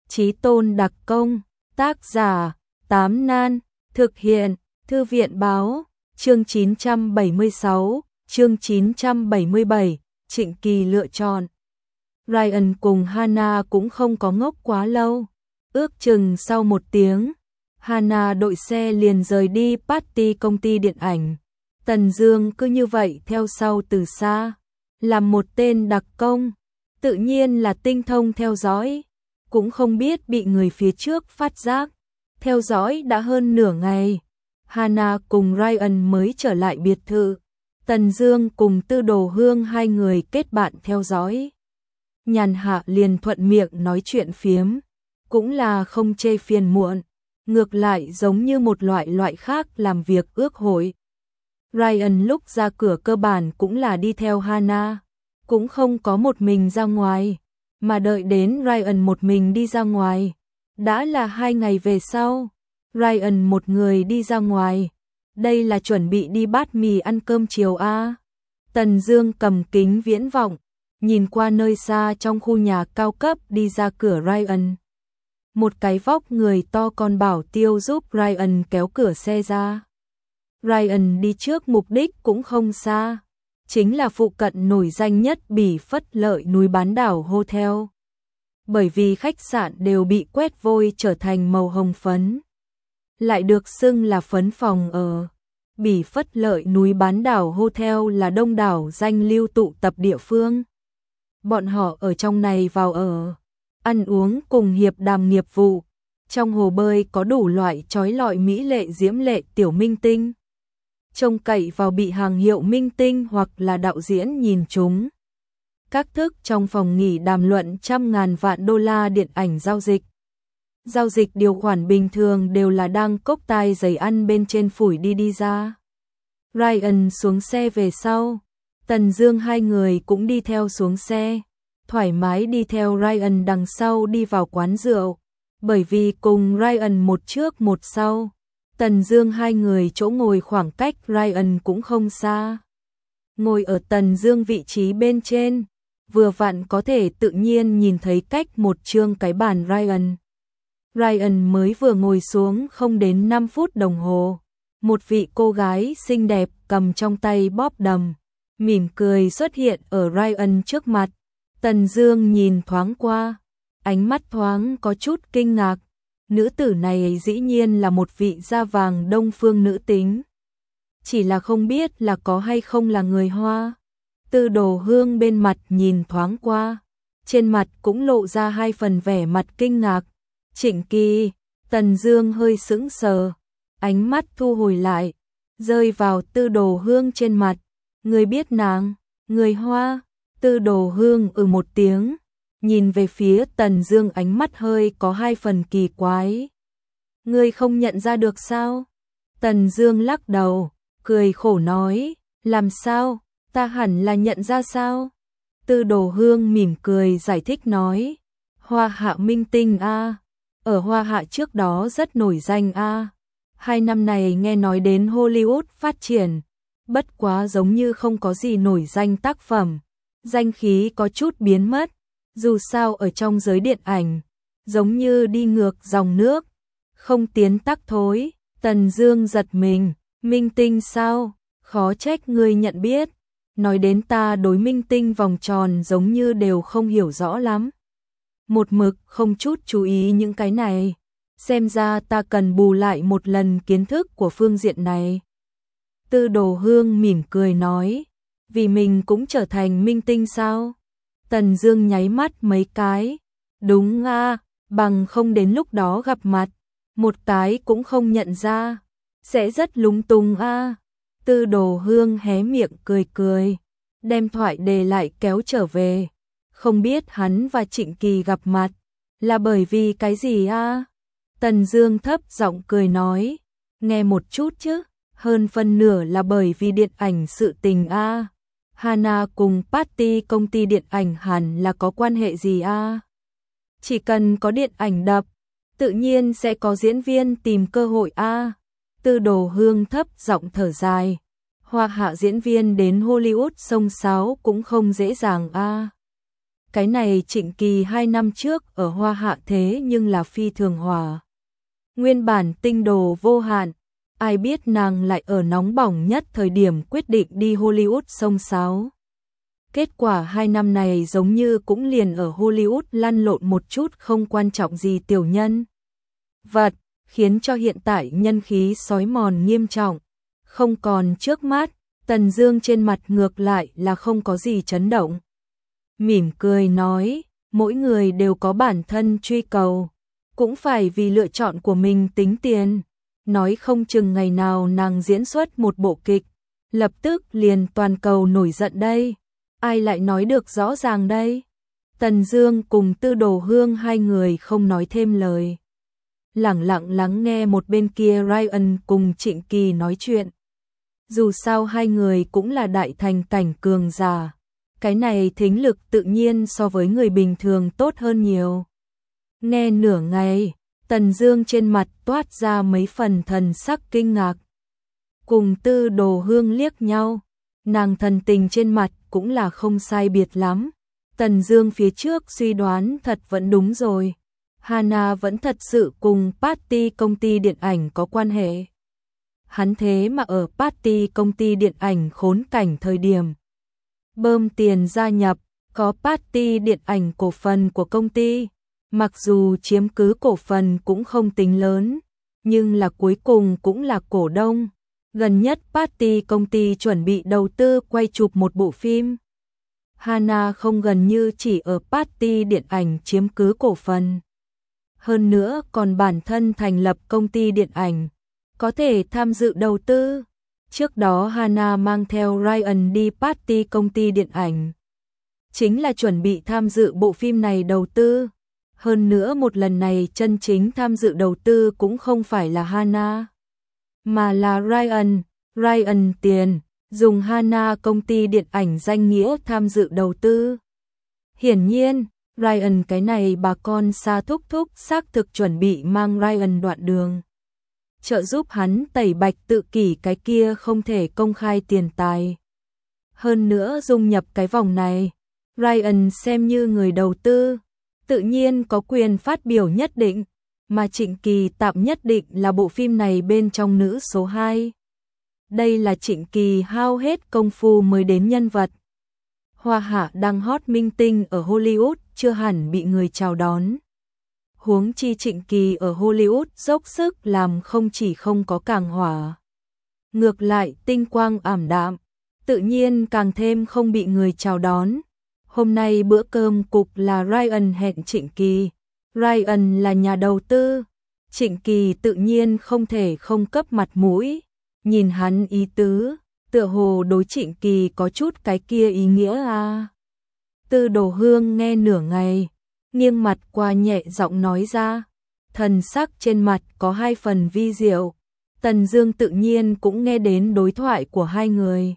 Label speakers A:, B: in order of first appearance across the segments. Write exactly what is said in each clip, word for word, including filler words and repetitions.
A: Chí Tôn đặc công, tác giả, Tám Nan, thực hiện, Thư viện báo, chương chín trăm bảy mươi sáu, chương chín trăm bảy mươi bảy, Trịnh Kỳ lựa chọn. Ryan cùng Hana cũng không có ngốc quá lâu, ước chừng sau một tiếng, Hana đội xe liền rời đi party công ty điện ảnh. Tần Dương cứ như vậy theo sau từ xa, làm một tên đặc công, tự nhiên là tinh thông theo dõi, cũng không biết bị người phía trước phát giác. Theo dõi đã hơn nửa ngày, Hana cùng Ryan mới trở lại biệt thự. Tần Dương cùng Tư Đồ Hương hai người kết bạn theo dõi. Nhàn hạ liền thuận miệng nói chuyện phiếm, cũng là không chê phiền muộn, ngược lại giống như một loại loại khác làm việc ước hội. Ryan lúc ra cửa cơ bản cũng là đi theo Hana, cũng không có một mình ra ngoài, mà đợi đến Ryan một mình đi ra ngoài. Đã là hai ngày về sau, Ryan một người đi ra ngoài, đây là chuẩn bị đi bát mì ăn cơm chiều a. Tần Dương cầm kính viễn vọng, nhìn qua nơi xa trong khu nhà cao cấp đi ra cửa Ryan. Một cái vóc người to con bảo tiêu giúp Ryan kéo cửa xe ra. Ryan đi trước mục đích cũng không xa, chính là phụ cận nổi danh nhất Bỉ Phất Lợi núi bán đảo Hotel. Bởi vì khách sạn đều bị quét vôi trở thành màu hồng phấn, lại được xưng là phấn phòng ở. Bỉ Phất Lợi núi bán đảo Hotel là đông đảo danh lưu tụ tập địa phương. Bọn họ ở trong này vào ở, ăn uống cùng hiệp đàm nghiệp vụ. Trong hồ bơi có đủ loại chói lọi mỹ lệ diễm lệ tiểu minh tinh, trông cậy vào bị hàng hiệu minh tinh hoặc là đạo diễn nhìn chúng. Các thức trong phòng nghỉ đàm luận trăm ngàn vạn đô la điện ảnh giao dịch. Giao dịch điều khoản bình thường đều là đang cốc tai giày ăn bên trên phủi đi đi ra. Ryan xuống xe về sau, Tần Dương hai người cũng đi theo xuống xe, thoải mái đi theo Ryan đằng sau đi vào quán rượu. Bởi vì cùng Ryan một trước một sau, Tần Dương hai người chỗ ngồi khoảng cách Ryan cũng không xa. Ngồi ở Tần Dương vị trí bên trên, vừa vặn có thể tự nhiên nhìn thấy cách một chương cái bàn Ryan. Ryan mới vừa ngồi xuống không đến năm phút đồng hồ, một vị cô gái xinh đẹp cầm trong tay bóp đầm, mỉm cười xuất hiện ở Ryan trước mặt. Tần Dương nhìn thoáng qua, ánh mắt thoáng có chút kinh ngạc. Nữ tử này dĩ nhiên là một vị da vàng đông phương nữ tính, chỉ là không biết là có hay không là người Hoa. Tư Đồ Hương bên mặt nhìn thoáng qua, trên mặt cũng lộ ra hai phần vẻ mặt kinh ngạc. Trịnh Kỳ, Tần Dương hơi sững sờ, ánh mắt thu hồi lại, rơi vào Tư Đồ Hương trên mặt. Người biết nàng, người Hoa? Tư Đồ Hương ừ một tiếng, nhìn về phía Tần Dương ánh mắt hơi có hai phần kỳ quái. Ngươi không nhận ra được sao? Tần Dương lắc đầu, cười khổ nói, làm sao, ta hẳn là nhận ra sao? Tư Đồ Hương mỉm cười giải thích nói, Hoa Hạ minh tinh a, ở Hoa Hạ trước đó rất nổi danh a. Hai năm này nghe nói đến Hollywood phát triển, bất quá giống như không có gì nổi danh tác phẩm, danh khí có chút biến mất. Dù sao ở trong giới điện ảnh, giống như đi ngược dòng nước, không tiến tắc thối. Tần Dương giật mình, minh tinh sao? Khó trách ngươi nhận biết. Nói đến ta đối minh tinh vòng tròn giống như đều không hiểu rõ lắm. Một mực không chút chú ý những cái này. Xem ra ta cần bù lại một lần kiến thức của phương diện này. Tư Đồ Hương mỉm cười nói, vì mình cũng trở thành minh tinh sao? Tần Dương nháy mắt mấy cái, đúng a, bằng không đến lúc đó gặp mặt, một cái cũng không nhận ra, sẽ rất lúng túng a. Tư Đồ Hương hé miệng cười cười, đem thoại đề lại kéo trở về. Không biết hắn và Trịnh Kỳ gặp mặt là bởi vì cái gì a? Tần Dương thấp giọng cười nói, nghe một chút chứ, hơn phân nửa là bởi vì điện ảnh sự tình a. Hana cùng party công ty điện ảnh hẳn là có quan hệ gì a? Chỉ cần có điện ảnh đập, tự nhiên sẽ có diễn viên tìm cơ hội a. Tư Đồ Hương thấp giọng thở dài, Hoa Hạ diễn viên đến Hollywood xông xáo cũng không dễ dàng a. Cái này Trịnh Kỳ hai năm trước ở Hoa Hạ thế nhưng là phi thường hòa. Nguyên bản tinh đồ vô hạn, ai biết nàng lại ở nóng bỏng nhất thời điểm quyết định đi Hollywood xông xáo. Kết quả hai năm này giống như cũng liền ở Hollywood lăn lộn một chút không quan trọng gì tiểu nhân vật, khiến cho hiện tại nhân khí xói mòn nghiêm trọng, không còn trước mắt. Tần Dương trên mặt ngược lại là không có gì chấn động. Mỉm cười nói, mỗi người đều có bản thân truy cầu, cũng phải vì lựa chọn của mình tính tiền. Nói không chừng ngày nào nàng diễn xuất một bộ kịch, lập tức liền toàn cầu nổi giận đây. Ai lại nói được rõ ràng đây? Tần Dương cùng Tư Đồ Hương hai người không nói thêm lời, lẳng lặng lắng nghe một bên kia Ryan cùng Trịnh Kỳ nói chuyện. Dù sao hai người cũng là đại thành cảnh cường giả, cái này thính lực tự nhiên so với người bình thường tốt hơn nhiều. Nghe nửa ngày, Tần Dương trên mặt toát ra mấy phần thần sắc kinh ngạc. Cùng Tư Đồ Hương liếc nhau, nàng thần tình trên mặt cũng là không sai biệt lắm. Tần Dương phía trước suy đoán thật vẫn đúng rồi. Hana vẫn thật sự cùng Patty công ty điện ảnh có quan hệ. Hắn thế mà ở Patty công ty điện ảnh khốn cảnh thời điểm bơm tiền gia nhập, có Patty điện ảnh cổ phần của công ty. Mặc dù chiếm cứ cổ phần cũng không tính lớn, nhưng là cuối cùng cũng là cổ đông. Gần nhất Patty công ty chuẩn bị đầu tư quay chụp một bộ phim. Hana không gần như chỉ ở Patty điện ảnh chiếm cứ cổ phần. Hơn nữa còn bản thân thành lập công ty điện ảnh, có thể tham dự đầu tư. Trước đó Hana mang theo Ryan đi Patty công ty điện ảnh, chính là chuẩn bị tham dự bộ phim này đầu tư. Hơn nữa một lần này chân chính tham dự đầu tư cũng không phải là Hana, mà là Ryan. Ryan tiền, dùng Hana công ty điện ảnh danh nghĩa tham dự đầu tư. Hiển nhiên, Ryan cái này bà con xa thúc thúc xác thực chuẩn bị mang Ryan đoạn đường, trợ giúp hắn tẩy bạch tự kỷ cái kia không thể công khai tiền tài. Hơn nữa dung nhập cái vòng này, Ryan xem như người đầu tư, tự nhiên có quyền phát biểu nhất định, mà Trịnh Kỳ tạm nhất định là bộ phim này bên trong nữ số hai. Đây là Trịnh Kỳ hao hết công phu mới đến nhân vật. Hoa Hạ đang hot minh tinh ở Hollywood chưa hẳn bị người chào đón. Huống chi Trịnh Kỳ ở Hollywood dốc sức làm không chỉ không có càng hỏa, ngược lại tinh quang ảm đạm, tự nhiên càng thêm không bị người chào đón. Hôm nay bữa cơm cục là Ryan hẹn Trịnh Kỳ. Ryan là nhà đầu tư, Trịnh Kỳ tự nhiên không thể không cấp mặt mũi. Nhìn hắn ý tứ, tựa hồ đối Trịnh Kỳ có chút cái kia ý nghĩa à. Tư Đồ Hương nghe nửa ngày, nghiêng mặt qua nhẹ giọng nói ra, thần sắc trên mặt có hai phần vi diệu. Tần Dương tự nhiên cũng nghe đến đối thoại của hai người,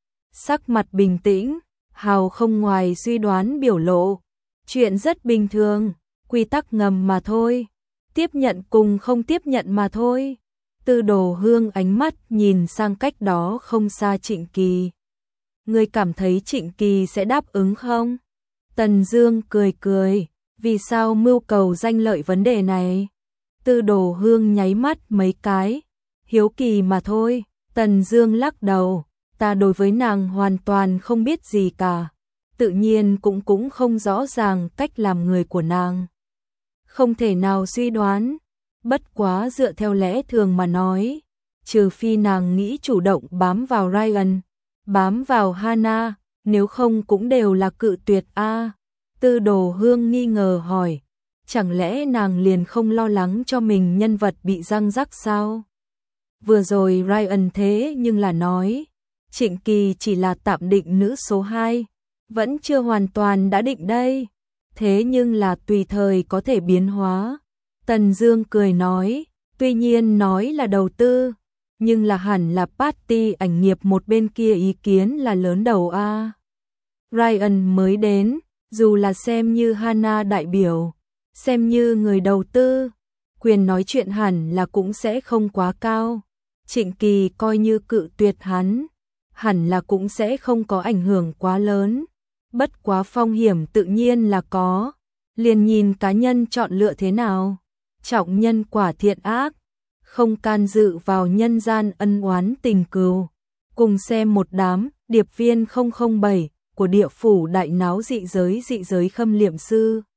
A: sắc mặt bình tĩnh, hào không ngoài suy đoán biểu lộ, chuyện rất bình thường, quy tắc ngầm mà thôi, tiếp nhận cùng không tiếp nhận mà thôi. Tư Đồ Hương ánh mắt nhìn sang cách đó không xa Trịnh Kỳ. Ngươi cảm thấy Trịnh Kỳ sẽ đáp ứng không? Tần Dương cười cười, vì sao mưu cầu danh lợi vấn đề này? Tư Đồ Hương nháy mắt mấy cái, hiếu kỳ mà thôi. Tần Dương lắc đầu, ta đối với nàng hoàn toàn không biết gì cả, tự nhiên cũng cũng không rõ ràng cách làm người của nàng, không thể nào suy đoán. Bất quá dựa theo lẽ thường mà nói, trừ phi nàng nghĩ chủ động bám vào Ryan, bám vào Hana, nếu không cũng đều là cự tuyệt a. À, Tư Đồ Hương nghi ngờ hỏi, chẳng lẽ nàng liền không lo lắng cho mình nhân vật bị răng rắc sao? Vừa rồi Ryan thế nhưng là nói, Trịnh Kỳ chỉ là tạm định nữ số hai, vẫn chưa hoàn toàn đã định đây, thế nhưng là tùy thời có thể biến hóa. Tần Dương cười nói, tuy nhiên nói là đầu tư, nhưng là hẳn là Patty ảnh nghiệp một bên kia ý kiến là lớn đầu a. À. Ryan mới đến, dù là xem như Hana đại biểu, xem như người đầu tư, quyền nói chuyện hẳn là cũng sẽ không quá cao. Trịnh Kỳ coi như cự tuyệt hắn, hẳn là cũng sẽ không có ảnh hưởng quá lớn. Bất quá phong hiểm tự nhiên là có, liền nhìn cá nhân chọn lựa thế nào. Trọng nhân quả thiện ác, không can dự vào nhân gian ân oán tình cừu. Cùng xem một đám điệp viên không không bảy của địa phủ đại náo dị giới dị giới khâm liệm sư.